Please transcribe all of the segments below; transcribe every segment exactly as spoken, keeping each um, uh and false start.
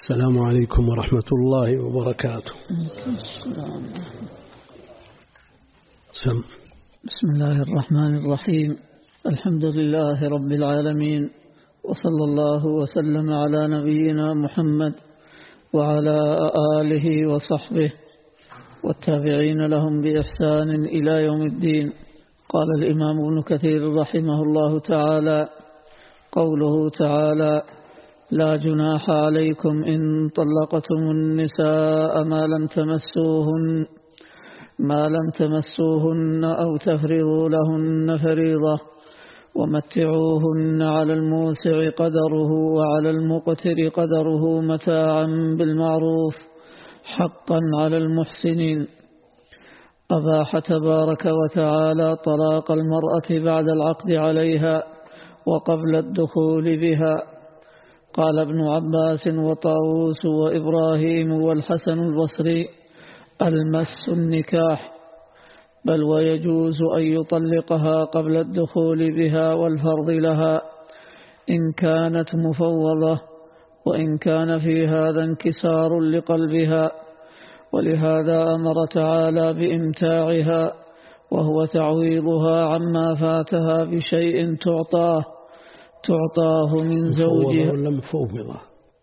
السلام عليكم ورحمة الله وبركاته. سم. بسم الله الرحمن الرحيم. الحمد لله رب العالمين، وصلى الله وسلم على نبينا محمد وعلى آله وصحبه والتابعين لهم بإحسان إلى يوم الدين. قال الإمام ابن كثير رحمه الله تعالى: قوله تعالى: لا جناح عليكم إن طلقتم النساء ما لم تمسوهن ما لم تمسوهن أو تفرضوا لهن فريضة ومتعوهن على الموسع قدره وعلى المقتر قدره متاعا بالمعروف حقا على المحسنين. أباح تبارك وتعالى طلاق المرأة بعد العقد عليها وقبل الدخول بها. قال ابن عباس وطاووس وإبراهيم والحسن البصري: المس النكاح، بل ويجوز أن يطلقها قبل الدخول بها والفرض لها إن كانت مفوضة، وإن كان في هذا انكسار لقلبها، ولهذا أمر تعالى بإمتاعها وهو تعويضها عما فاتها بشيء تعطاه تعطاه من زوجها. ولا مفوضة؟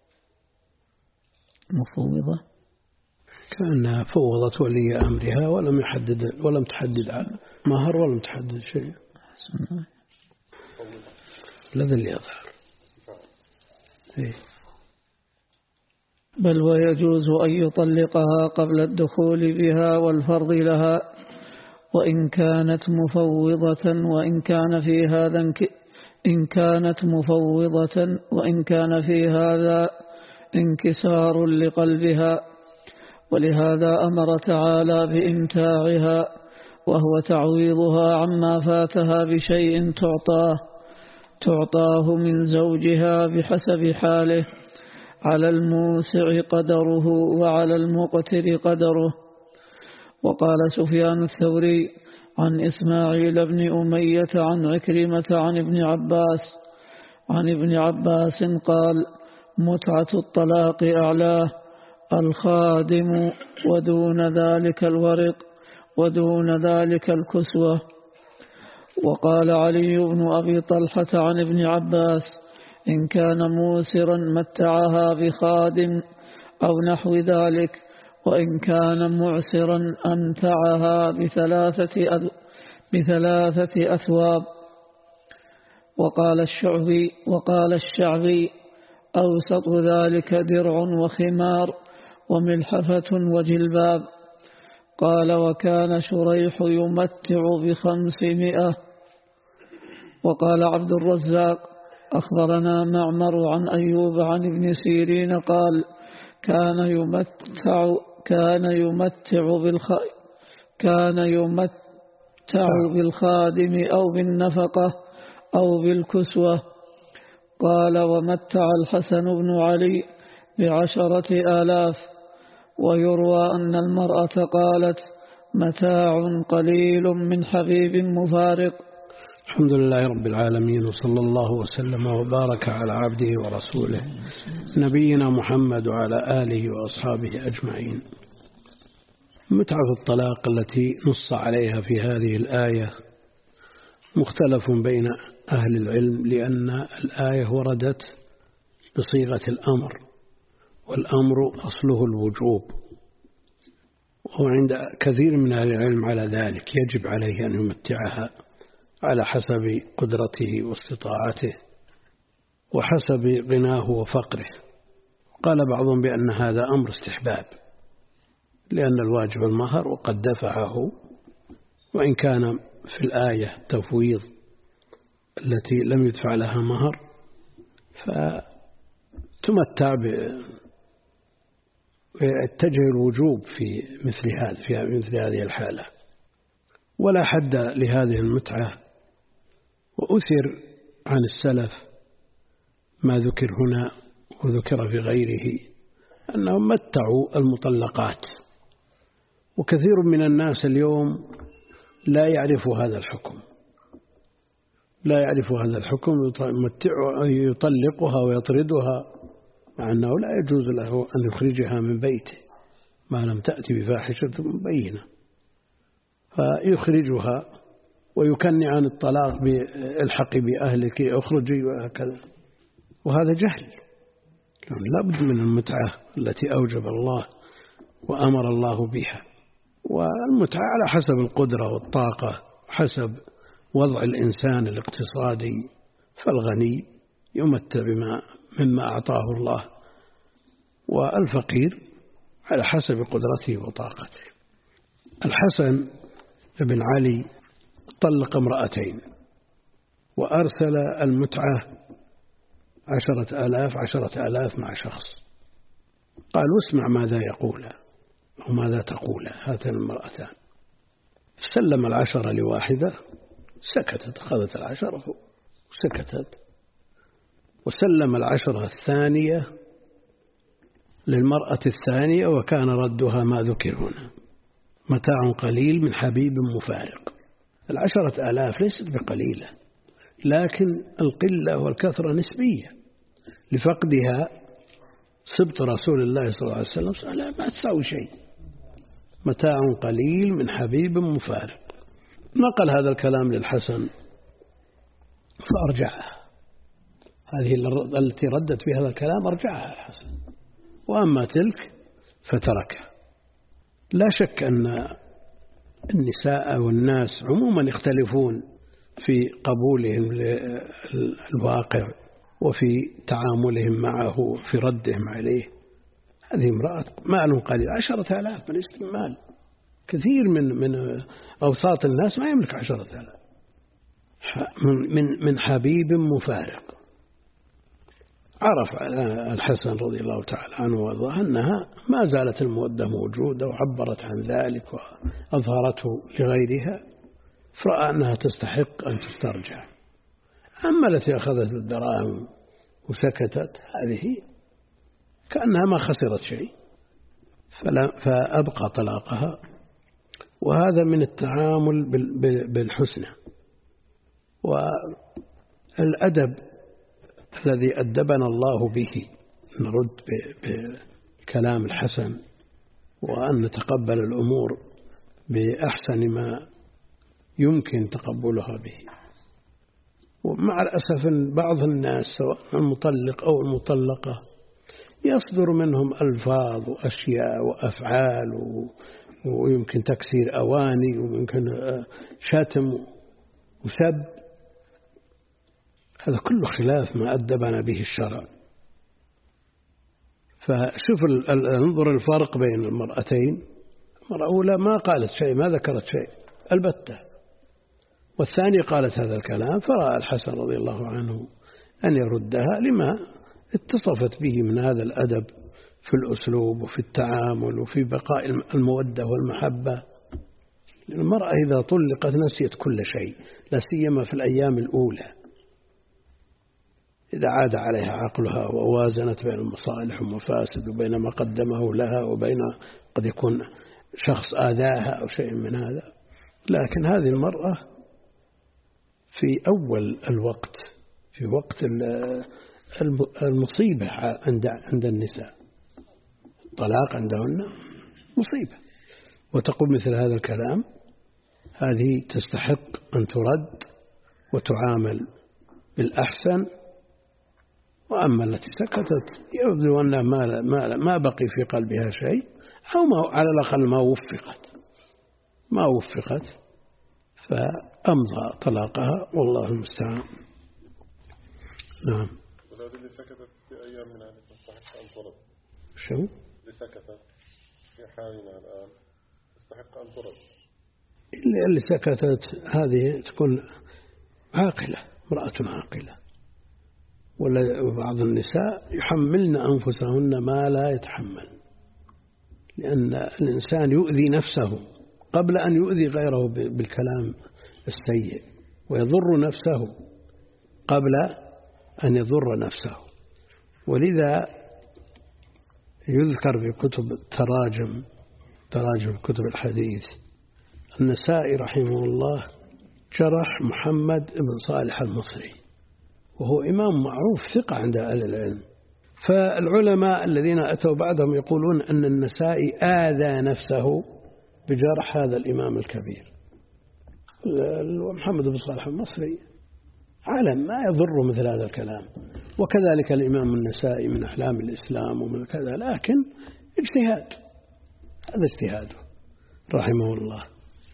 مفوضة كأنها فوضت ولي أمرها ولم يحدد ولم تحدد مهر ولم تحدد شيء. لذا اللي يظهر. إيه. بل ويجوز أن يطلقها قبل الدخول بها والفرض لها وإن كانت مفوضة، وإن كان في هذا إن كانت مفوضة وإن كان في هذا انكسار لقلبها، ولهذا أمر تعالى بإمتاعها وهو تعويضها عما فاتها بشيء تعطاه تعطاه من زوجها بحسب حاله، على الموسع قدره وعلى المقتر قدره. وقال سفيان الثوري عن إسماعيل بن أمية عن عكرمة عن ابن عباس عن ابن عباس قال: متعة الطلاق أعلاه الخادم ودون ذلك الورق ودون ذلك الكسوة. وقال علي بن أبي طلحة عن ابن عباس: إن كان موسرا متعها بخادم أو نحو ذلك، وإن كان معسرا أمتعها بثلاثة أذ... بثلاثة أثواب. وقال الشعبي وقال الشعبي: أوسط ذلك درع وخمار وملحفة وجلباب. قال: وكان شريح يمتع بخمسمائة. وقال عبد الرزاق: أخبرنا معمر عن أيوب عن ابن سيرين قال: كان يمتع كان يمتع بالخ كان يمتع بالخادم أو بالنفقة أو بالكسوة. قال: ومتع الحسن بن علي بعشرة آلاف. ويروى أن المرأة قالت: متاع قليل من حبيب مفارق. الحمد لله رب العالمين، وصلى الله وسلم وبارك على عبده ورسوله نبينا محمد وعلى آله وأصحابه أجمعين. متعة الطلاق التي نص عليها في هذه الآية مختلف بين أهل العلم، لأن الآية وردت بصيغة الأمر، والأمر أصله الوجوب، وعند كثير من أهل العلم على ذلك يجب عليه أن يمتعها على حسب قدرته واستطاعته وحسب غناه وفقره. قال بعضهم بأن هذا أمر استحباب، لأن الواجب المهر وقد دفعه، وإن كان في الآية تفويض التي لم يدفع لها مهر فتمتع ويتجه الوجوب في مثل هذا في مثل هذه الحالة، ولا حد لهذه المتعة. وأثر عن السلف ما ذكر هنا وذكر في غيره أنهم متعوا المطلقات، وكثير من الناس اليوم لا يعرف هذا الحكم لا يعرف هذا الحكم يطلقها ويطردها مع أنه لا يجوز له أن يخرجها من بيته ما لم تأتي بفاحشة مبينة، فيخرجها ويكني عن الطلاق بالحقي بأهلك اخرجي وهكذا، وهذا جهل. لا بد من المتعة التي أوجب الله وأمر الله بها، والمتعة على حسب القدرة والطاقة، حسب وضع الإنسان الاقتصادي، فالغني يمتع بما مما أعطاه الله، والفقير على حسب قدرته وطاقته. الحسن بن علي طلق امرأتين وأرسل المتعة عشرة آلاف عشرة آلاف مع شخص، قال واسمع ماذا يقول وماذا تقول هاتان المرأتان. سلم العشرة لواحدة سكتت، أخذت العشرة وسكتت، وسلم العشرة الثانية للمرأة الثانية وكان ردها ما ذكر هنا، متاع قليل من حبيب مفارق. العشرة آلاف ليست بقليلة، لكن القلة والكثرة نسبية لفقدها سبط رسول الله صلى الله عليه وسلم، لا ما تساوي شيء. متاع قليل من حبيب مفارق. نقل هذا الكلام للحسن فأرجعها، هذه التي ردت بهذا الكلام أرجعها الحسن، وأما تلك فتركها. لا شك أن النساء والناس عموما يختلفون في قبولهم للواقع وفي تعاملهم معه في ردهم عليه. هذه امرأة مال قليل، عشرة آلاف من استمال، كثير من من أوساط الناس ما يملك عشرة آلاف من من حبيب مفارق. عرف الحسن رضي الله تعالى عنه وارضاه أنها ما زالت المودة موجودة، وعبرت عن ذلك وأظهرته لغيرها، فرأى أنها تستحق أن تسترجع. أما التي أخذت الدراهم وسكتت هذه كأنها ما خسرت شيء، فأبقى طلاقها. وهذا من التعامل بالحسنى والأدب الذي أدبنا الله به، نرد بكلام الحسن وأن نتقبل الأمور بأحسن ما يمكن تقبلها به. ومع الأسف بعض الناس سواء المطلق أو المطلقة يصدر منهم ألفاظ وأشياء وأفعال ويمكن تكسير أواني ويمكن شتم وسب، هذا كله خلاف ما أدبنا به الشرع. فشوف انظر الفرق بين المرأتين، المرأة الأولى ما قالت شيء، ما ذكرت شيء البتة، والثانية قالت هذا الكلام، فرأى الحسن رضي الله عنه أن يردها لما اتصفت به من هذا الأدب في الأسلوب وفي التعامل وفي بقاء المودة والمحبة. المرأة إذا طلقت نسيت كل شيء، لا سيما في الأيام الأولى، إذا عاد عليها عقلها ووازنت بين المصالح والمفاسد وبين ما قدمه لها وبين قد يكون شخص آذاها أو شيء من هذا. لكن هذه المرأة في أول الوقت، في وقت المصيبة عند عند النساء، الطلاق عندهن مصيبة، وتقول مثل هذا الكلام، هذه تستحق أن ترد وتعامل بالأحسن. وأما التي سكتت يبدو أنها ما, ما, ما بقي في قلبها شيء، أو ما على الأقل ما وفقت ما وفقت فأمضى طلاقها، والله المستعان. نعم. ولكن اللي سكتت في أيام من هذه تستحق أن ترد. شو؟ اللي سكتت في حالنا الآن تستحق أن ترد. اللي, اللي سكتت هذه تكون عاقلة، امرأة عاقلة. وبعض النساء يحملن أنفسهن ما لا يتحمل، لأن الإنسان يؤذي نفسه قبل أن يؤذي غيره بالكلام السيء، ويضر نفسه قبل أن يضر نفسه. ولذا يذكر في كتب التراجم تراجم كتب الحديث النسائي رحمه الله جرح محمد بن صالح المصري، وهو إمام معروف ثقة عند أهل العلم، فالعلماء الذين أتوا بعدهم يقولون أن النسائي آذى نفسه بجرح هذا الإمام الكبير. ومحمد بن صالح المصري عالم ما يضر مثل هذا الكلام، وكذلك الإمام النسائي من أحلام الإسلام ومن كذا، لكن اجتهاد، هذا اجتهاده رحمه الله.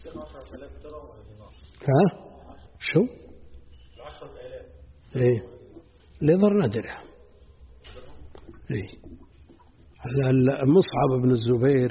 ها شو ايه ليضر ندرها. ايه مصعب بن الزبير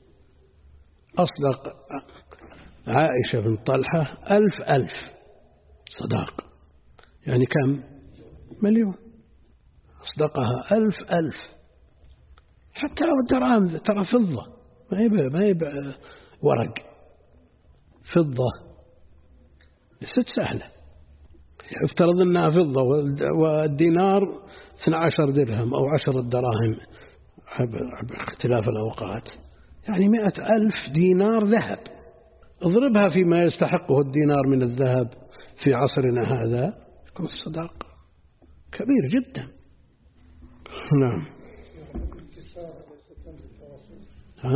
أصدق عائشة بن طلحة ألف ألف صداق، يعني كم؟ مليون. أصدقها ألف ألف، حتى لو الدراهم ترى فضة، ما يبقى ما يبقى ورق، فضة لست سهلة. افترض أنها فضة والدينار اثني عشر درهم أو عشرة دراهم باختلاف الأوقات، يعني مئة ألف دينار ذهب، اضربها فيما يستحقه الدينار من الذهب في عصرنا هذا، يكون الصداق كبير جدا. نعم. ها؟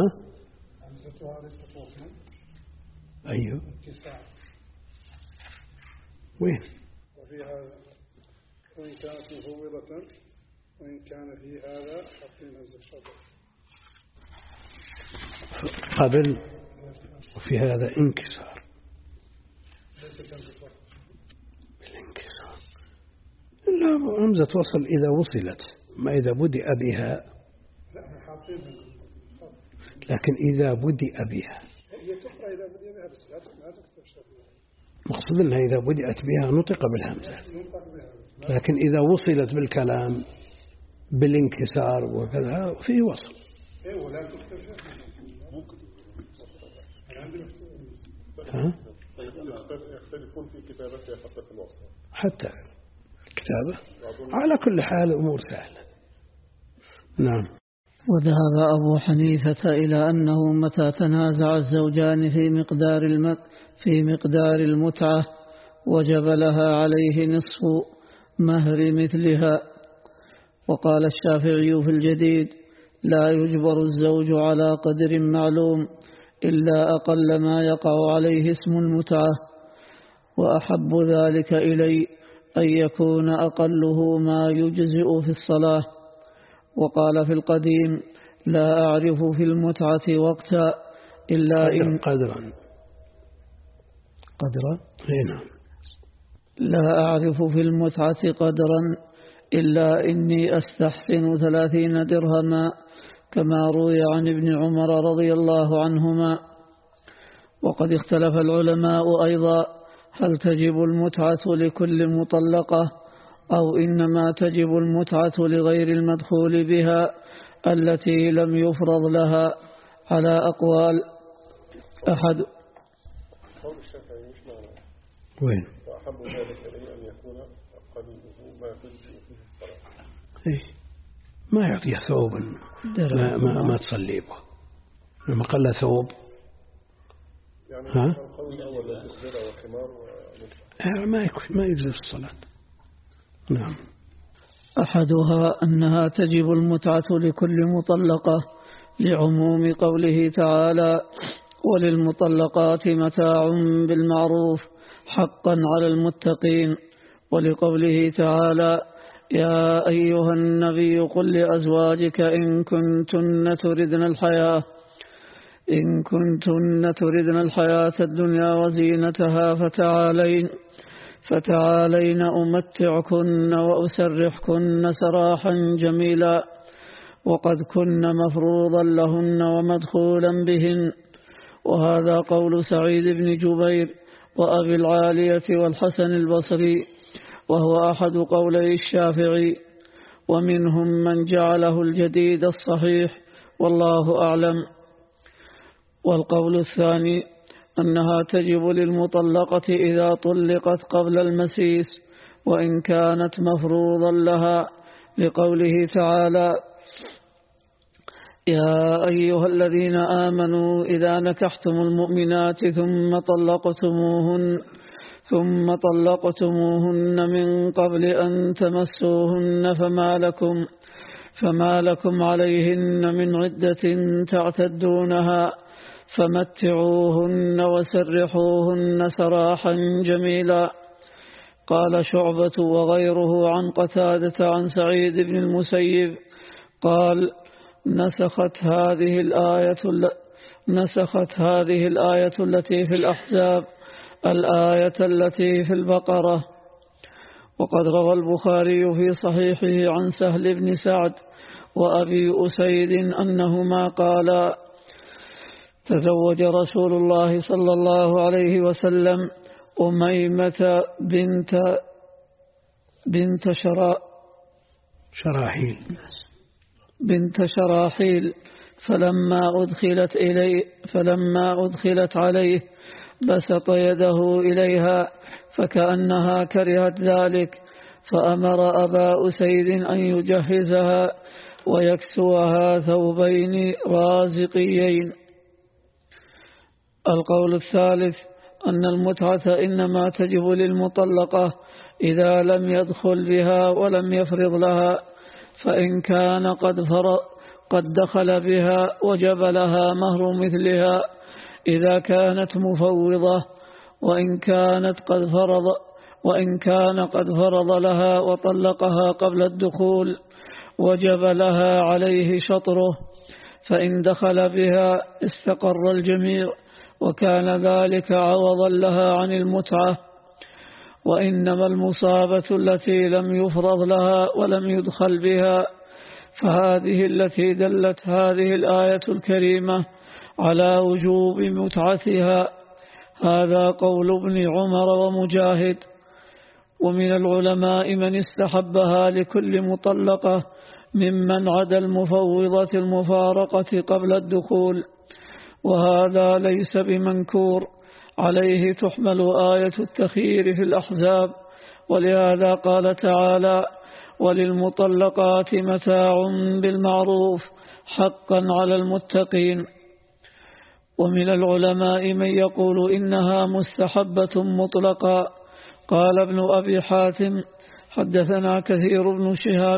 أيوه. وين؟ وفي هذا وإن كانت مفوضة وإن كان في هذا حطين همزة الشطر قبل، وفي هذا انكسار بالانكسار. لا، همزة وصل إذا وصلت، ما إذا بدأ بها، لكن إذا بدأ بها مقصود أنها إذا بدأت بها نطق بالهمزة، لكن إذا وصلت بالكلام بالانكسار وكذا فيه وصل. ها؟ يختلفون في كتابتها حتى في الوصل، حتى الكتابة. على كل حال أمور سهلة. نعم. وذهب أبو حنيفة إلى أنه متى تنازع الزوجان في مقدار الم... في مقدار المتعة وجب لها عليه نصف مهر مثلها. وقال الشافعي في الجديد: لا يجبر الزوج على قدر معلوم إلا أقل ما يقع عليه اسم المتعة، وأحب ذلك إلي أن يكون أقله ما يجزئ في الصلاة. وقال في القديم: لا أعرف في المتعة وقتا إلا إن قدرا قدرا هنا لا أعرف في المتعة قدرا إلا إني أستحسن ثلاثين درهما، كما روي عن ابن عمر رضي الله عنهما. وقد اختلف العلماء أيضا هل تجب المتعة لكل مطلقة أو إنما تجب المتعة لغير المدخول بها التي لم يفرض لها، على أقوال. أحد قول الشافعي مش معنى وين؟ وأحب ذلك إلي أن يكون أقله ما تجزئ فيه الصلاة. إيه ما يعطيه ثوبا ما, ما, ما تصلي به لما قال له ثوب، يعني ها؟ القول الأول لا تسجل وخمار ما يكون ما يجزي في الصلاة. نعم. أحدها أنها تجب المتعة لكل مطلقة لعموم قوله تعالى: وللمطلقات متاع بالمعروف حقا على المتقين، ولقوله تعالى: يا أيها النبي قل لأزواجك إن كنتن تردن الحياة إن كنتن تردن الحياة الدنيا وزينتها فتعالين فتعالين أمتعكن وأسرحكن سراحا جميلا، وقد كن مفروضا لهن ومدخولا بهن. وهذا قول سعيد بن جبير وأبي العالية والحسن البصري، وهو أحد قولي الشافعي، ومنهم من جعله الجديد الصحيح، والله أعلم. والقول الثاني أنها تجب للمطلقة إذا طلقت قبل المسيس وإن كانت مفروضا لها، لقوله تعالى: يا أيها الذين آمنوا إذا نكحتم المؤمنات ثم طلقتموهن ثم طلقتموهن من قبل أن تمسوهن فما لكم فما لكم عليهن من عدة تعتدونها فمتعوهن وسرحوهن سراحا جميلا. قال شعبة وغيره عن قتادة عن سعيد بن المسيب قال نسخت هذه الآية نسخت هذه الآية التي في الأحزاب الآية التي في البقرة. وقد روى البخاري في صحيحه عن سهل بن سعد وأبي أسيد أنهما قالا تزوج رسول الله صلى الله عليه وسلم أميمة بنت بنت شرا شراحيل بنت شراحيل فلما أدخلت إليه فلما أدخلت عليه بسط يده إليها فكأنها كرهت ذلك فأمر أبا أسيد أن يجهزها ويكسوها ثوبين رازقيين. القول الثالث أن المتعة إنما تجب للمطلقة إذا لم يدخل بها ولم يفرض لها، فإن كان قد فرض قد دخل بها وجب لها مهر مثلها إذا كانت مفوضة، وإن كانت قد فرض وإن كان قد فرض لها وطلقها قبل الدخول وجب لها عليه شطره، فإن دخل بها استقر الجميع وكان ذلك عوضا لها عن المتعة. وإنما المصابة التي لم يفرض لها ولم يدخل بها، فهذه التي دلت هذه الآية الكريمة على وجوب متعتها. هذا قول ابن عمر ومجاهد. ومن العلماء من استحبها لكل مطلقة ممن عدا المفوضة المفارقة قبل الدخول، وهذا ليس بمنكور، عليه تحمل آية التخيير في الأحزاب، ولهذا قال تعالى وللمطلقات متاع بالمعروف حقا على المتقين. ومن العلماء من يقول إنها مستحبة مطلقا. قال ابن أبي حاتم حدثنا كثير بن شهاب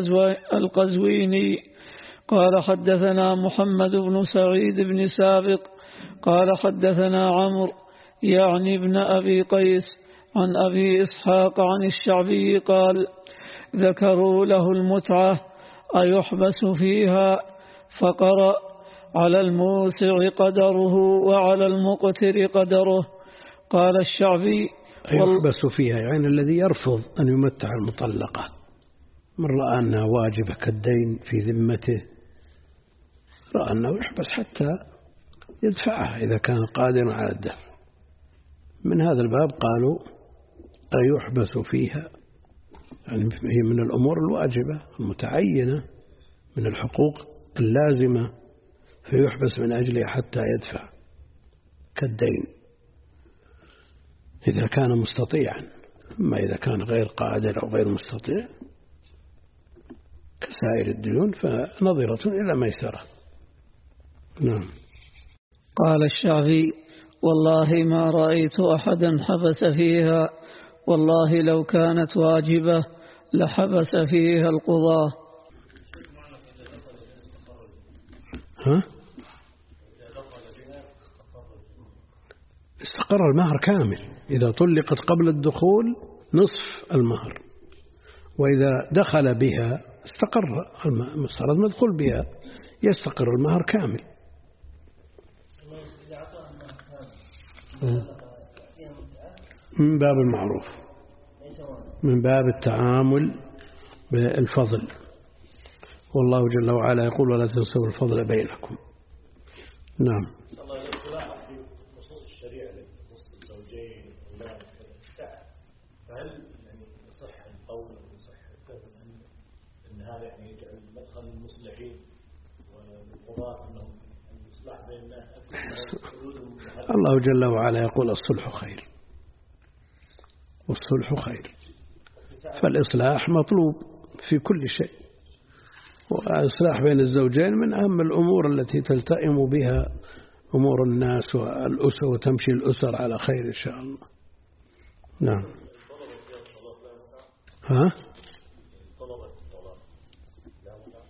القزويني قال حدثنا محمد بن سعيد بن سابق قال حدثنا عمرو يعني ابن أبي قيس عن أبي إسحاق عن الشعبي قال ذكروا له المتعة أيحبس فيها فقرأ على الموسع قدره وعلى المقتر قدره. قال الشعبي يحبس فيها يعني الذي يرفض أن يمتع المطلقة من رأى أنها واجبة كالدين في ذمته، رأى أنه يحبس حتى يدفعها إذا كان قادرا على الدفع. من هذا الباب قالوا أيحبس فيها يعني هي من الأمور الواجبة المتعينة من الحقوق اللازمة، فيحبس من أجلها حتى يدفع كالدين إذا كان مستطيعا. أما إذا كان غير قادر أو غير مستطيع كسائر الديون فنظرة إلى ميسرة. نعم. قال الشعبي والله ما رأيت أحدا حبس فيها، والله لو كانت واجبة لحبس فيها القضاة. ها؟ استقر المهر كامل. إذا طلقت قبل الدخول نصف المهر، وإذا دخل بها استقر صار المدخول بها يستقر المهر كامل. من باب المعروف، من باب التعامل بالفضل، والله جل وعلا يقول ولا تنسوا الفضل بينكم. نعم. فهل يعني يصح القول ويصح الكلام أن هذا يعني يجعل مدخل المصلحين والقضاة أنهم الإصلاح بين الناس أكثر؟ الله جل وعلا يقول الصلح خير، والصلح خير، فالإصلاح مطلوب في كل شيء، والإصلاح بين الزوجين من أهم الأمور التي تلتئم بها أمور الناس والأسر وتمشي الأسر على خير إن شاء الله. نعم. ها؟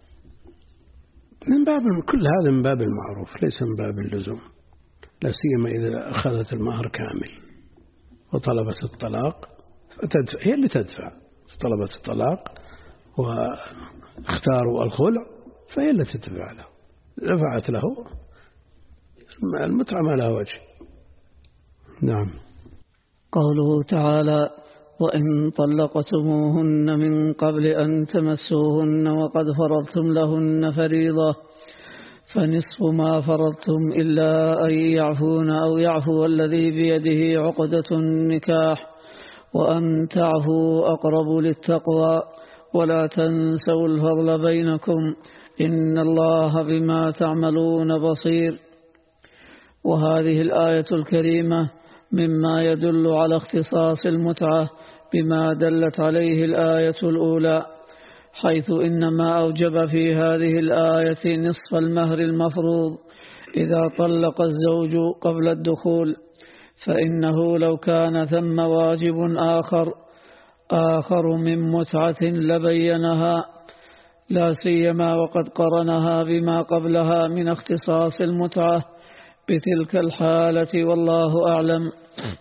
من باب كل هذا من باب المعروف ليس من باب اللزوم، لا سيما إذا أخذت المهر كامل وطلبت الطلاق فتدفع، هي اللي تدفع. طلبت الطلاق واختاروا الخلع فهي اللي تدفع له، دفعت له المتعة ما لها وجه. نعم. قوله تعالى: وإن طلقتموهن من قبل أن تمسوهن وقد فرضتم لهن فريضة فنصف ما فرضتم إلا أن يعفون أو يعفو الذي بيده عقدة النكاح وأن تعفوا أقرب للتقوى ولا تنسوا الفضل بينكم إن الله بما تعملون بصير. وهذه الآية الكريمة مما يدل على اختصاص المتعة بما دلت عليه الآية الأولى، حيث إنما أوجب في هذه الآية نصف المهر المفروض إذا طلق الزوج قبل الدخول، فإنه لو كان ثم واجب آخر آخر من متعة لبينها، لا سيما وقد قرنها بما قبلها من اختصاص المتعة بتلك الحالة والله أعلم.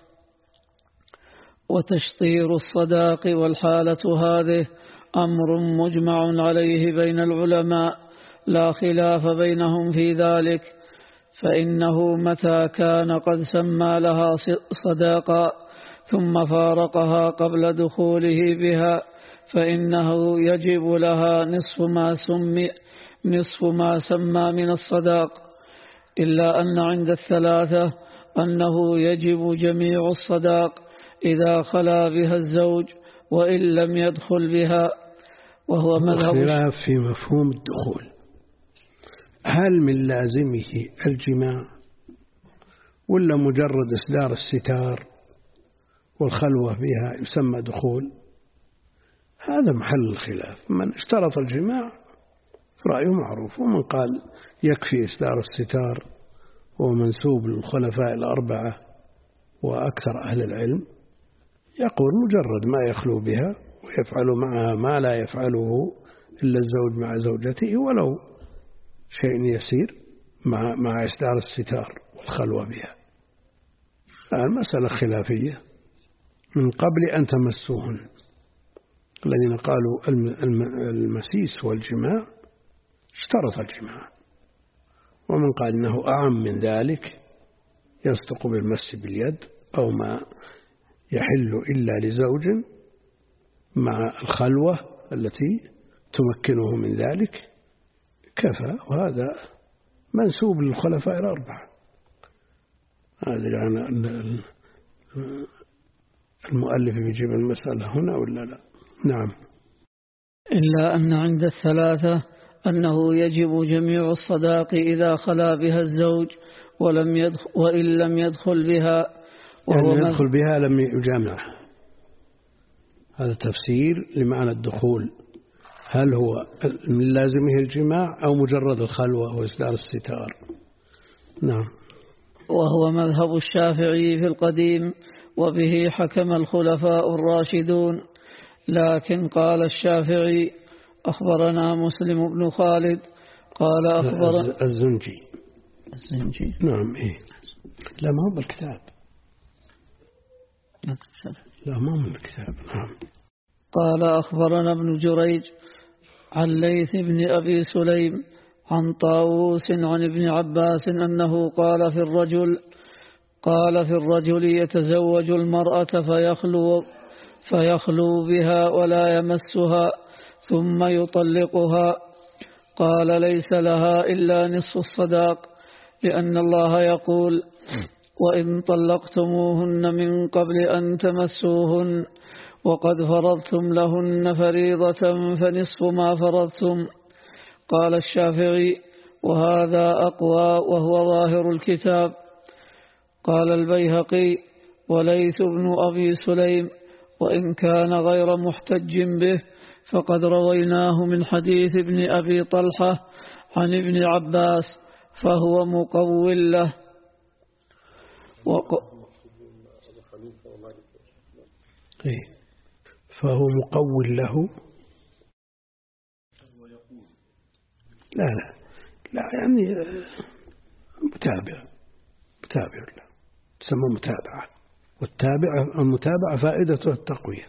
وتشطير الصداق والحالة هذه أمر مجمع عليه بين العلماء لا خلاف بينهم في ذلك، فإنه متى كان قد سمى لها صداقا ثم فارقها قبل دخوله بها فإنه يجب لها نصف ما سمي نصف ما سمى من الصداق، إلا أن عند الثلاثة أنه يجب جميع الصداق إذا خلا بها الزوج وإن لم يدخل بها، وهو مذهب خلاف في مفهوم الدخول. هل من لازمه الجماع ولا مجرد إصدار الستار والخلوة بها يسمى دخول؟ هذا محل الخلاف. من اشترط الجماع رأيه معروف، ومن قال يكفي إصدار الستار ومنسوب للخلفاء الأربعة وأكثر أهل العلم يقول مجرد ما يخلو بها ويفعل معها ما لا يفعله إلا الزوج مع زوجته ولو شيء يسير مع مع إصدار الستار والخلوة بها. المسألة خلافية من قبل أن تمسوهن. الذين قالوا المسيس والجماع اشترط الجماع، ومن قال إنه أعم من ذلك يصدق بالمس باليد أو ما يحل إلا لزوج مع الخلوة التي تمكنه من ذلك كفى، وهذا منسوب للخلفاء الأربعة. هذا يعني المؤلف يجيب المسألة هنا ولا لا؟ نعم. إلا أن عند الثلاثة أنه يجب جميع الصداق إذا خلا بها الزوج ولم يدخل وإن لم يدخل بها، وهو يعني يدخل بها لم يجامعها. هذا تفسير لمعنى الدخول، هل هو من لازمه الجماع أو مجرد الخلوة وإصدار الستار؟ نعم. وهو مذهب الشافعي في القديم، وبه حكم الخلفاء الراشدون. لكن قال الشافعي: أخبرنا مسلم بن خالد قال أخبرنا الزنجي الزنجي نعم. إيه لا ما هو بالكتاب، لا ما هو من الكتاب. نعم. قال أخبرنا ابن جريج عن ليث بن أبي سليم عن طاووس عن ابن عباس أنه قال في الرجل قال في الرجل يتزوج المرأة فيخلو فيخلو بها ولا يمسها ثم يطلقها، قال: ليس لها إلا نصف الصداق، لأن الله يقول: وإن طلقتموهن من قبل أن تمسوهن وقد فرضتم لهن فريضة فنصف ما فرضتم. قال الشافعي: وهذا أقوى وهو ظاهر الكتاب. قال البيهقي: وليث بن أبي سليم وإن كان غير محتج به فقد رويناه من حديث ابن أبي طلحة عن ابن عباس فهو مقول له. وق... فهو مقول له. لا لا لا يعني متابع متابع لا تسمى متابعة، والتابعة المتابعة فائدته التقوية.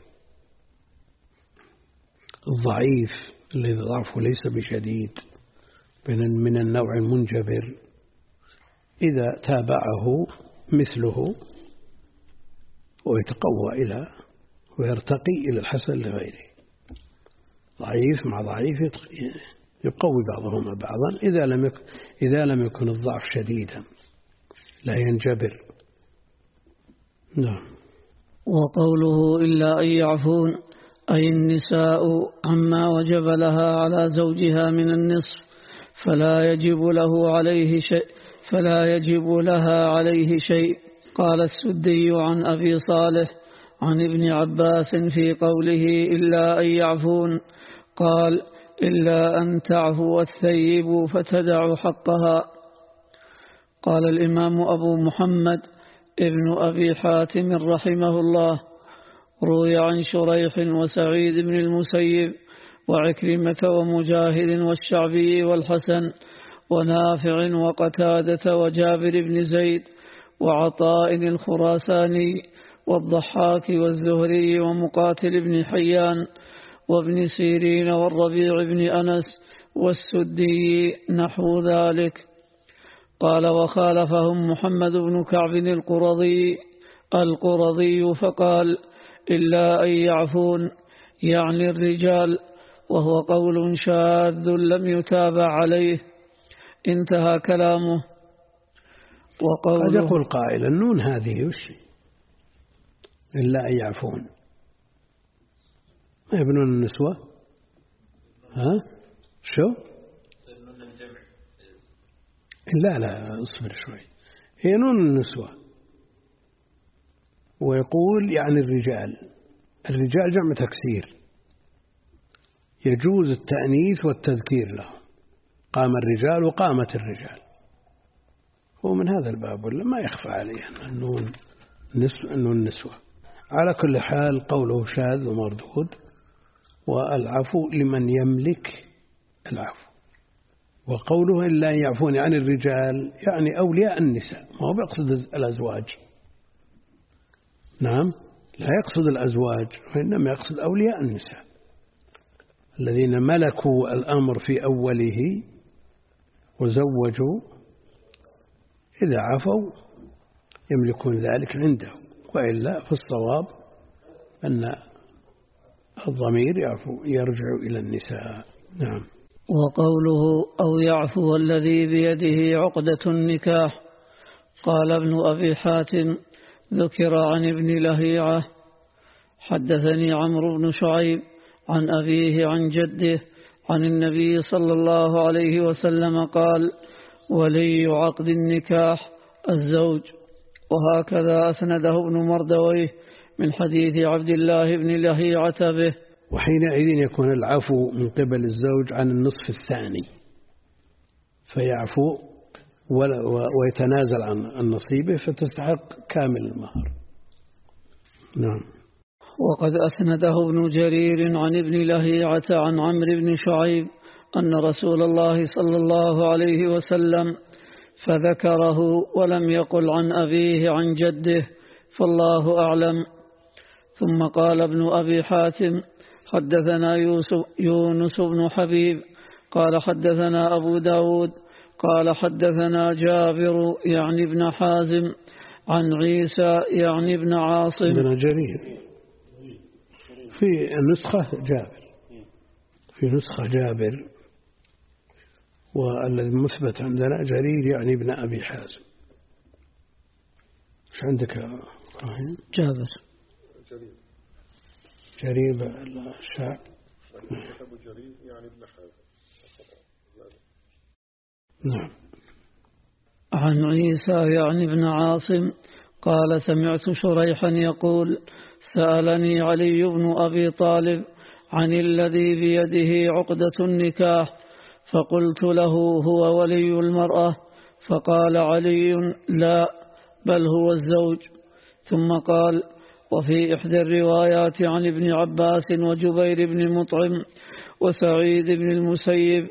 الضعيف الذي ضعفه ليس بشديد من النوع المنجبر إذا تابعه مثله ويتقوى إلى ويرتقي إلى الحسن لغيره. ضعيف مع ضعيف يقوي بعضهما بعضا إذا لم يكن إذا لم يكن الضعف شديدا لا ينجبر. نعم. وقوله إلا أن يعفون أي النساء عما وجب لها على زوجها من النصف فلا يجب له عليه شيء فلا يجب لها عليه شيء. قال السدي عن أبي صالح عن ابن عباس في قوله إلا أن يعفون قال إلا أن تعفو الثيب فتدع حقها. قال الإمام أبو محمد ابن أبي حاتم رحمه الله روي عن شريح وسعيد بن المسيب وعكرمة ومجاهد والشعبي والحسن ونافع وقتادة وجابر بن زيد وعطاء الخراساني والضحاك والزهري ومقاتل بن حيان وابن سيرين والربيع بن أنس والسدي نحو ذلك. قال وخالفهم محمد بن كعب القرظي القرظي فقال إلا أن يعفون يعني الرجال، وهو قول شاذ لم يتابع عليه. انتهى كلامه. قد يقول قائل النون هذه وش إلا أن يعفون ما يبنون النسوة؟ ها شو لا لا اصبر شوي، هي نون النسوة ويقول يعني الرجال. الرجال جمع تكسير يجوز التأنيث والتذكير له، قام الرجال وقامت الرجال، هو من هذا الباب ولا ما يخفى عليه النون النسوة. على كل حال قوله شاذ ومردود، والعفو لمن يملك العفو. وقوله إلا أن يعفون عن الرجال يعني أولياء النساء، ما هو بيقصد الأزواج. نعم لا يقصد الأزواج وإنما يقصد أولياء النساء الذين ملكوا الأمر في أوله وزوجوا، إذا عفوا يملكون ذلك عنده، وإلا في الصواب أن الضمير يعفو يرجع إلى النساء. نعم. وقوله أو يعفو الذي بيده عقدة النكاح. قال ابن أبي حاتم ذكر عن ابن لهيعة حدثني عمرو بن شعيب عن أبيه عن جده عن النبي صلى الله عليه وسلم قال ولي عقد النكاح الزوج. وهكذا أسنده ابن مردويه من حديث عبد الله بن لهيعة به. وحينئذ يكون العفو من قبل الزوج عن النصف الثاني فيعفو ويتنازل عن نصيبه فتستحق كامل المهر. نعم. وقد أسنده ابن جرير عن ابن لهيعة عن عمرو بن شعيب أن رسول الله صلى الله عليه وسلم فذكره ولم يقل عن أبيه عن جده فالله أعلم. ثم قال ابن أبي حاتم حدثنا يوسف يونس بن حبيب قال حدثنا أبو داود قال حدثنا جابر يعني ابن حازم عن عيسى يعني ابن عاصم بن جرير في نسخة جابر في نسخة جابر والذي مثبت عندنا جرير يعني ابن أبي حازم. ايش عندك إبراهيم؟ جابر جرير الشعب جرير يعني ابن حازم. نعم. عن عيسى يعني ابن عاصم قال سمعت شريحا يقول سألني علي بن أبي طالب عن الذي بيده عقدة النكاح فقلت له هو ولي المرأة فقال علي لا بل هو الزوج. ثم قال وفي إحدى الروايات عن ابن عباس وجبير بن مطعم وسعيد بن المسيب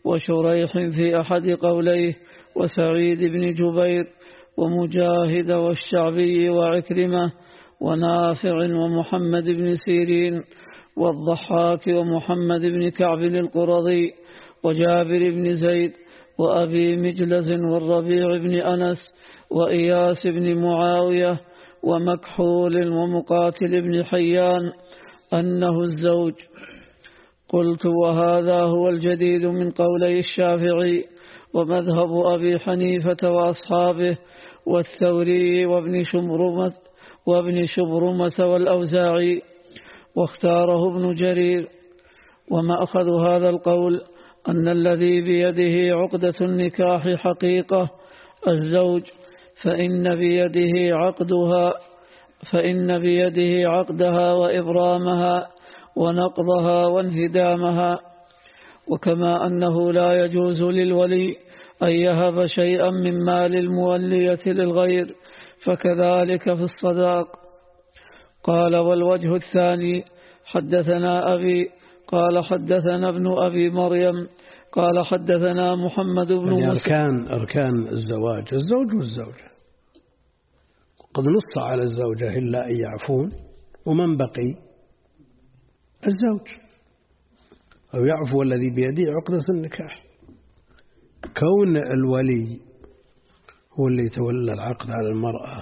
وشريح في أحد قوليه، وسعيد بن جبير، ومجاهد والشعبي وعكرمة، ونافع ومحمد بن سيرين، والضحاك ومحمد بن كعب القرظي، وجابر بن زيد، وأبي مجلز، والربيع بن أنس، وإياس بن معاوية، ومكحول ومقاتل بن حيان أنه الزوج. قلت: وهذا هو الجديد من قولي الشافعي ومذهب أبي حنيفة وأصحابه والثوري وابن شبرمة وابن شبرمة والأوزاعي، واختاره ابن جرير. ومأخذ هذا القول أن الذي بيده عقدة النكاح حقيقة الزوج، فإن بيده عقدها فإن بيده عقدها وإبرامها ونقضها وانهدامها. وكما أنه لا يجوز للولي أن يهب شيئا من مال المولية للغير، فكذلك في الصداق. قال: والوجه الثاني حدثنا أبي قال حدثنا ابن أبي مريم قال حدثنا محمد بن يعني مسلم. أركان, أركان الزواج الزوج والزوجة، قد نص على الزوجة إلا أن يعفون، ومن بقي الزوج أو يعفو الذي بيده عقدة النكاح. كون الولي هو اللي يتولى العقد على المرأة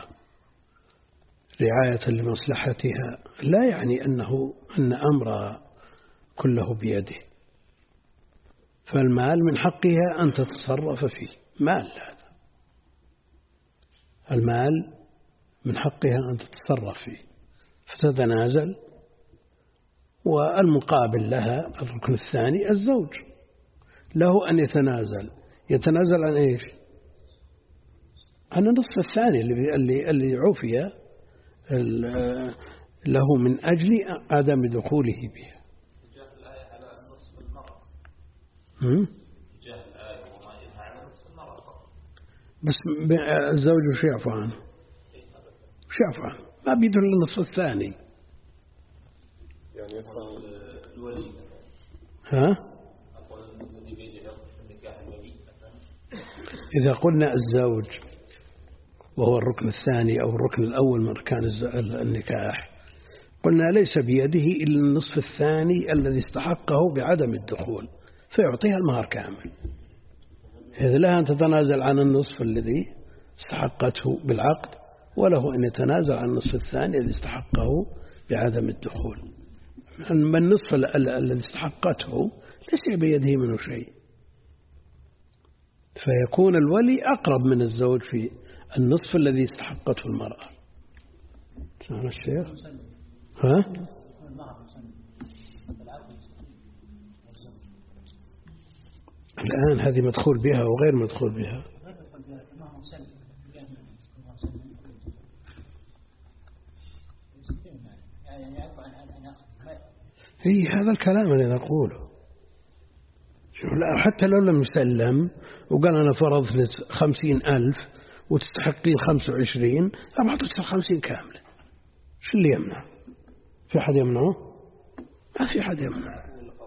رعاية لمصلحتها لا يعني أنه أن أمر كله بيده، فالمال من حقها أن تتصرف فيه. مال هذا المال من حقها أن تتصرف فيه فتتنازل، والمقابل لها الركن الثاني الزوج له أن يتنازل. يتنازل عن إيش؟ عن النصف الثاني اللي اللي عفي له من أجل عدم دخوله بها. جاء الآية على نصف المرأة. جاء الآية وما ينهى على نصف المرأة. بس الزوج وش يعفو عنه؟ وش يعفو عنه؟ ما بيدل النصف الثاني. يعني يفهم الولي. ها؟ إذا قلنا الزوج وهو الركن الثاني أو الركن الأول من أركان النكاح، قلنا ليس بيده إلا النصف الثاني الذي استحقه بعدم الدخول، فيعطيها المهر كامل. إذا لها أن تتنازل عن النصف الذي استحقته بالعقد، وله أن يتنازل عن النصف الثاني الذي استحقه بعدم الدخول. من النصف الذي استحقته ليس بيده منه شيء، فيكون الولي أقرب من الزوج في النصف الذي استحقته المرأة. سمعنا الشيخ؟ ها؟ الآن هذه مدخول بها وغير مدخول بها. هي هذا الكلام اللي نقوله. حتى لو لم يسلم وقال أنا فرضت لك خمسين ألف وتستحقين خمسة وعشرين، أبعطك خمسين كاملة، شو اللي يمنع؟ في أحد يمنعه؟ ما في أحد يمنع.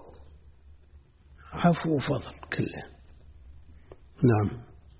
عفو وفضل كله. نعم.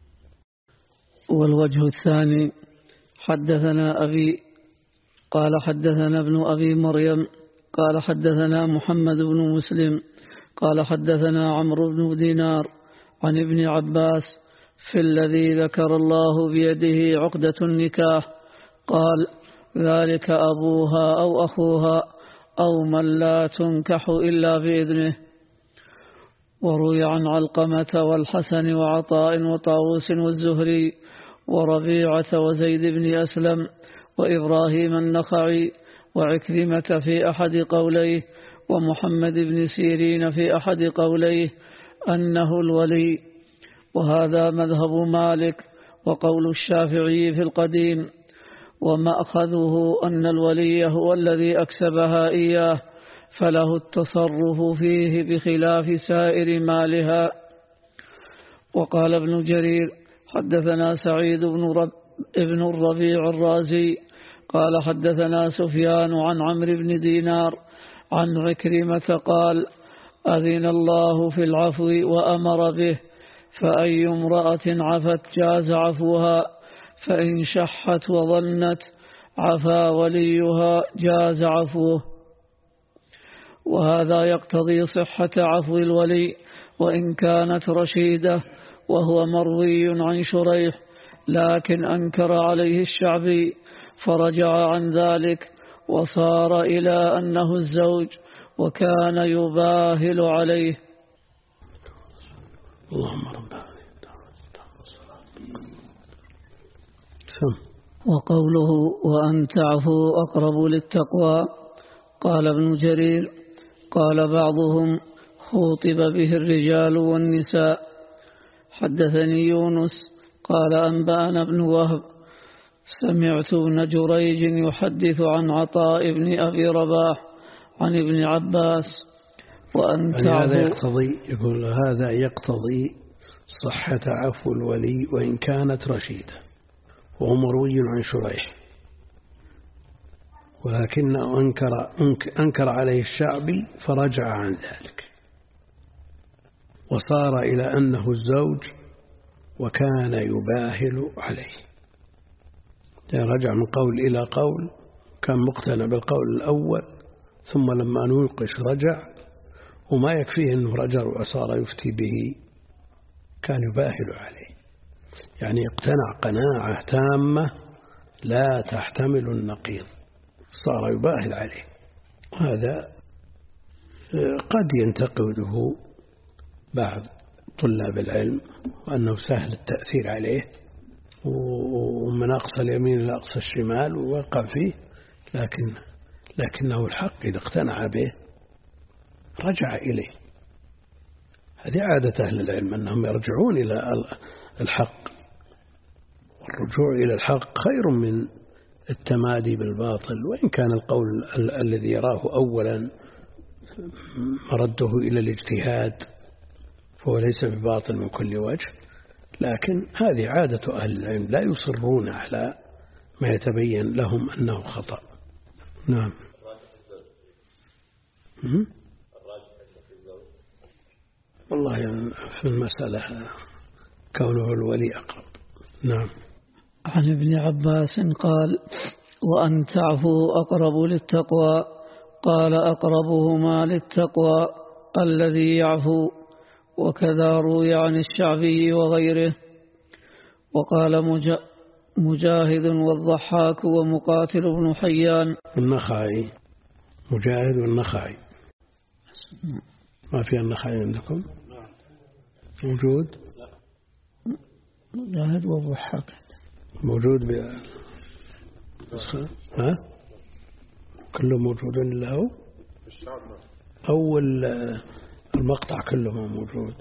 والوجه الثاني حدثنا أبي قال حدثنا ابن أبي مريم قال حدثنا محمد بن مسلم قال حدثنا عمرو بن دينار عن ابن عباس في الذي ذكر الله بيده عقدة النكاح، قال: ذلك أبوها أو أخوها أو من لا تنكح إلا بإذنه. وروي عن علقمة والحسن وعطاء وطاووس والزهري وربيعة وزيد بن أسلم وإبراهيم النخعي وعكرمة في أحد قوليه ومحمد بن سيرين في أحد قوليه أنه الولي. وهذا مذهب مالك وقول الشافعي في القديم، ومأخذه أن الولي هو الذي أكسبها إياه، فله التصرف فيه بخلاف سائر مالها. وقال ابن جرير حدثنا سعيد بن رب ابن الربيع الرازي قال حدثنا سفيان عن عمرو بن دينار عن عكرمة قال: أذن الله في العفو وأمر به، فأي امرأة عفت جاز عفوها، فإن شحت وظنت عفا وليها جاز عفوه. وهذا يقتضي صحة عفو الولي وإن كانت رشيدة، وهو مروي عن شريح، لكن أنكر عليه الشعبي فرجع عن ذلك وصار إلى أنه الزوج وكان يباهل عليه. اللهم رب وقوله وأن تعفوا أقرب للتقوى، قال ابن جرير قال بعضهم خوطب به الرجال والنساء. حدثني يونس قال أنبأنا ابن وهب سمعت ابن جريج يحدث عن عطاء بن أبي رباح عن ابن عباس وأن يعني تعفوا. هذا يقتضي يقول هذا يقتضي صحة عفو الولي وإن كانت رشيدة، وهو مروي عن شريح، ولكنه أنكر, أنكر عليه الشعبي فرجع عن ذلك وصار إلى أنه الزوج وكان يباهل عليه. رجع من قول إلى قول، كان مقتنع بالقول الأول ثم لما نوقش رجع، وما يكفيه أنه رجع وصار يفتي به، كان يباهل عليه، يعني اقتنع قناعة تامة لا تحتمل النقيض، صار يباهل عليه. هذا قد ينتقده بعض طلاب العلم وأنه سهل التأثير عليه ومن أقصى اليمين إلى أقصى الشمال ووقع فيه، لكن لكنه الحق إذا اقتنع به رجع إليه. هذه عادة أهل العلم أنهم يرجعون إلى الحق، والرجوع إلى الحق خير من التمادي بالباطل، وإن كان القول ال الذي يراه أولا مرده إلى الاجتهاد فهو ليس بباطل من كل وجه، لكن هذه عادة أهل العلم، لا يصرون على ما يتبين لهم أنه خطأ. نعم. والله يعني في المسألة كونه الولي أقرب. نعم. عن ابن عباس قال وأن تعفوا أقرب للتقوى، قال أقربهما للتقوى الذي يعفو، وكذا روي عن الشعبي وغيره. وقال مجاهد والضحاك ومقاتل بن حيان. النخعي، مجاهد والنخعي. ما في النخعي عندكم؟ موجود؟ مجاهد والضحاك موجود ب ها كله موجود له أو المقطع كله ما موجود.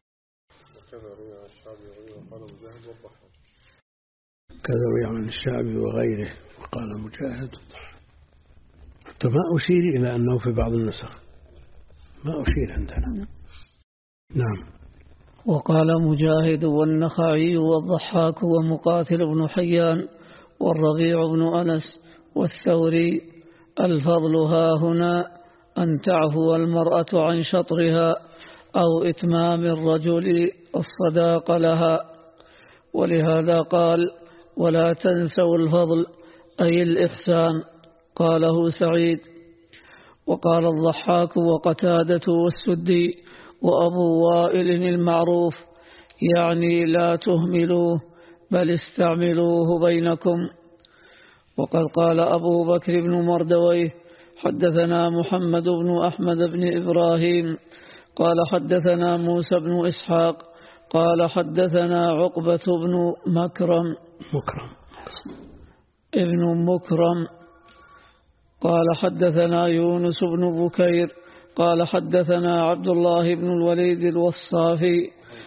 كذا روي عن الشعبي وغيره وقال مجاهد. حتى ما أشير إلى أنه في بعض النسخ، ما أشير عندنا. نعم. وقال مجاهد والنخعي والضحاك ومقاتل بن حيان والربيع بن أنس والثوري الفضل ها هنا أن تعفو المرأة عن شطرها أو إتمام الرجل الصداق لها. ولهذا قال ولا تنسوا الفضل أي الإحسان، قاله سعيد. وقال الضحاك وقتادة والسدي وأبو وائل المعروف يعني لا تهملوه بل استعملوه بينكم. وقد قال أبو بكر بن مردويه حدثنا محمد بن أحمد بن إبراهيم قال حدثنا موسى بن إسحاق قال حدثنا عقبة بن مكرم مكرم ابن مكرم قال حدثنا يونس بن بكير قال حدثنا عبد الله بن الوليد الوصافي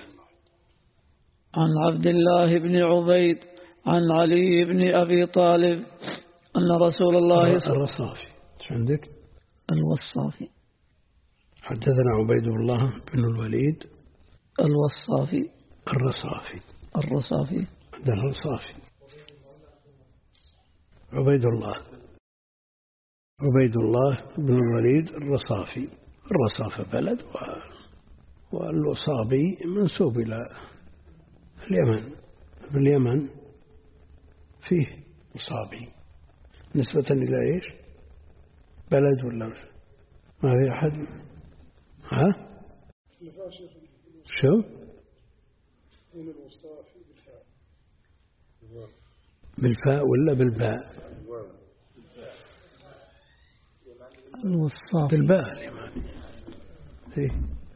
عن عبد الله بن عبيد عن علي بن أبي طالب أن رسول الله الرصافي عندك الوصافي حدثنا عبيد الله بن الوليد الوصافي الرصافي الرصافي ده الرصافي عبيد الله عبيد الله بن الوليد الرصافي الرصافة بلد والوصابي منسوب إلى اليمن. في اليمن فيه وصابي نسبة إلى إيش؟ بلد ولا مش؟ ما في أحد؟ ها؟ شو؟ بالفاء ولا بالباء؟ الوصافي بالباء اليماني. إيه؟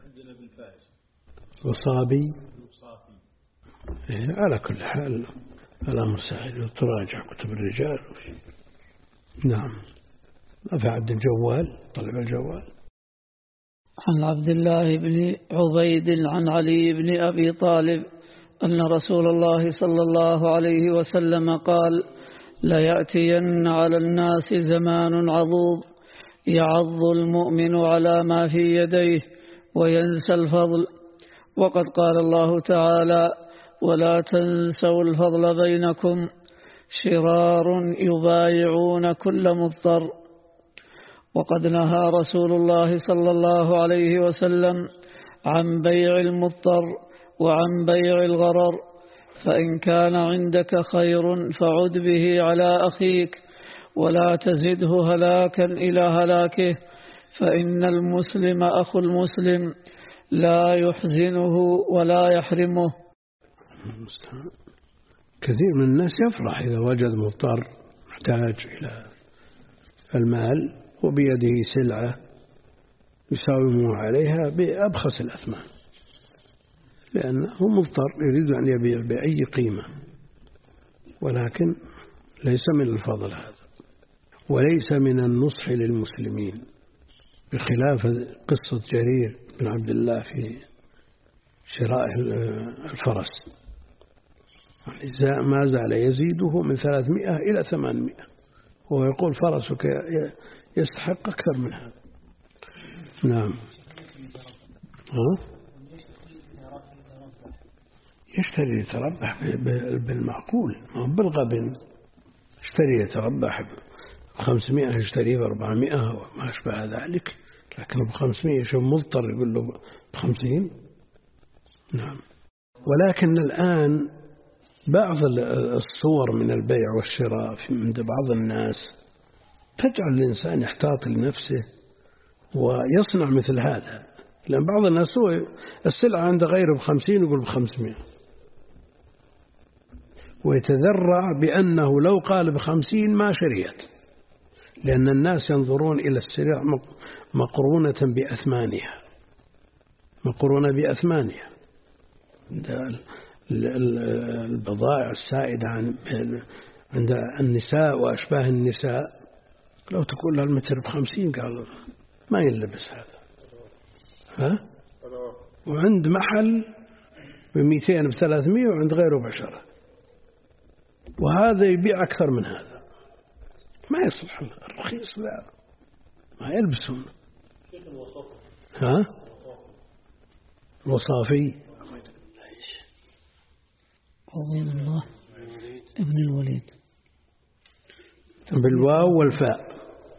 وصابي. إيه؟ على كل حال الأمر سهل وتراجع كتب الرجال. نعم. ما في عبد الجوال طلب الجوال. عن عبد الله بن عبيد عن علي بن أبي طالب أن رسول الله صلى الله عليه وسلم قال: ليأتين على الناس زمان عضوض يعض المؤمن على ما في يديه وينسى الفضل. وقد قال الله تعالى: ولا تنسوا الفضل بينكم شرار يبايعون كل مضطر. وقد نهى رسول الله صلى الله عليه وسلم عن بيع المضطر وعن بيع الغرر، فإن كان عندك خير فعد به على أخيك ولا تزده هلاكا إلى هلاكه، فإن المسلم أخو المسلم لا يحزنه ولا يحرمه. كثير من الناس يفرح إذا وجد مضطر محتاج إلى المال وبيده سلعة يساومه عليها بأبخس الأثمان، لأنه مضطر يريد أن يبيع بأي قيمة، ولكن ليس من الفضل هذا وليس من النصح للمسلمين، بخلاف قصة جرير بن عبد الله في شراء الفرس، ما زال يزيده من ثلاثمائة إلى ثمانمائة، وهو يقول فرسك يستحق أكثر من هذا. نعم. ها؟ يشتري يتربح بالمعقول، ما بالغبن. يشتري يتربح بخمسمائة، يشتري بأربعمائة وما أشبه ذلك، لكن بخمسمائة شو مضطر يقول له بخمسين. نعم. ولكن الآن بعض الصور من البيع والشراء عند بعض الناس تجعل الإنسان يحتاط لنفسه ويصنع مثل هذا، لأن بعض الناس هو السلعة عند غيره بخمسين يقول بخمسمائة، ويتذرع بأنه لو قال بخمسين ما شريت، لأن الناس ينظرون إلى السلع مقرونة بأثمانها، مقرونة بأثمانها. البضائع السائدة عند النساء وأشباه النساء لو تقول لها المتر بخمسين قال ما يلبس هذا، ها؟ وعند محل بمئتين بثلاثمائة وعند غيره بعشرة، وهذا يبيع أكثر من هذا. ما يصلح الرخيص، لا ما يلبسون. ها؟ الوصافي عبيد الله ابن الوليد بالواو والفاء.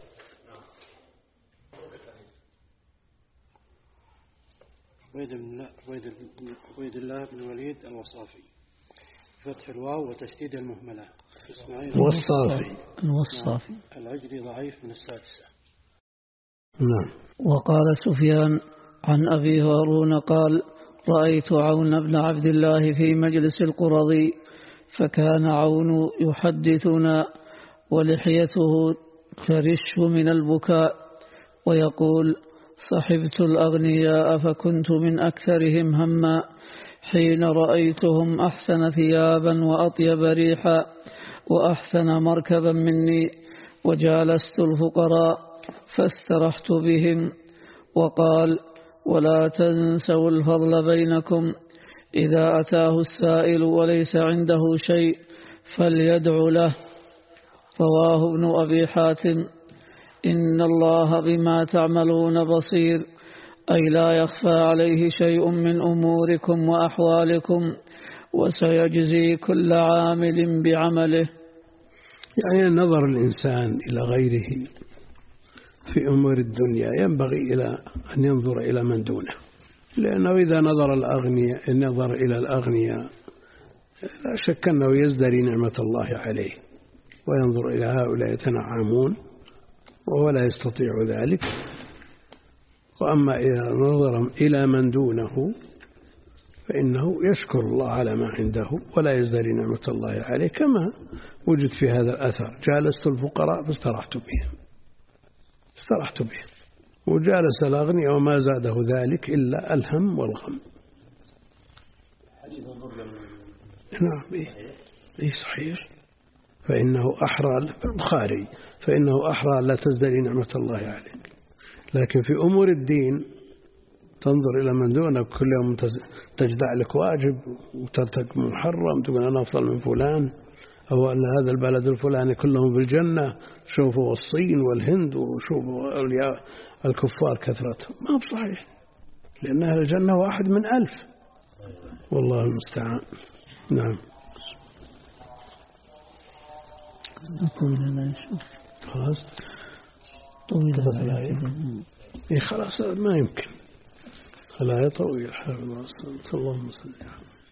عبيد الله بن الوليد الوصافي، فتح الواو وتشديد المهملة. والصافي الوصافي العجلي ضعيف من السادسة. نعم. وقال سفيان عن أبي هارون قال: رأيت عون بن عبد الله في مجلس القرظي، فكان عون يحدثنا ولحيته ترش من البكاء، ويقول: صحبت الأغنياء فكنت من أكثرهم هما، حين رأيتهم أحسن ثيابا وأطيب ريحا وأحسن مركبا مني، وجالست الفقراء فاسترحت بهم. وقال: ولا تنسوا الفضل بينكم، إذا أتاه السائل وليس عنده شيء فليدع له. رواه ابن أبي حاتم. إن الله بما تعملون بصير، أي لا يخفى عليه شيء من أموركم وأحوالكم، وسيجزي كل عامل بعمله. يعني نظر الإنسان إلى غيره في أمور الدنيا ينبغي إلى أن ينظر إلى من دونه، لأنه إذا نظر الأغنياء نظر إلى الأغنياء لا شك أنه يزدري نعمة الله عليه وينظر إلى هؤلاء يتنعمون وهو لا يستطيع ذلك. وأما إذا نظر إلى من دونه فإنه يشكر الله على ما عنده ولا يزدري نعمة الله عليه، كما وجد في هذا الأثر: جالست الفقراء فاسترحت بهم استرحت بهم وجالس الأغنياء وما زاده ذلك إلا الهم والغم. نعم إيه إيه صحيح. فإنه أحرى البخاري فإنه أحرى لا تزدري نعمة الله عليك. لكن في أمور الدين تنظر إلى من دونك، كل يوم تجدع لك واجب وترتك محرم، تقول أنا أفضل من فلان، أو أن هذا البلد الفلاني كلهم بالجنة، شوفوا الصين والهند وشوفوا أولياء الكفار كثرتهم. ما هو صحيح، لأن أهل الجنة واحد من ألف، والله المستعان. نعم. خلاص طويلة إيه خلاص ما يمكن. الآية طويلة. اللهم صل على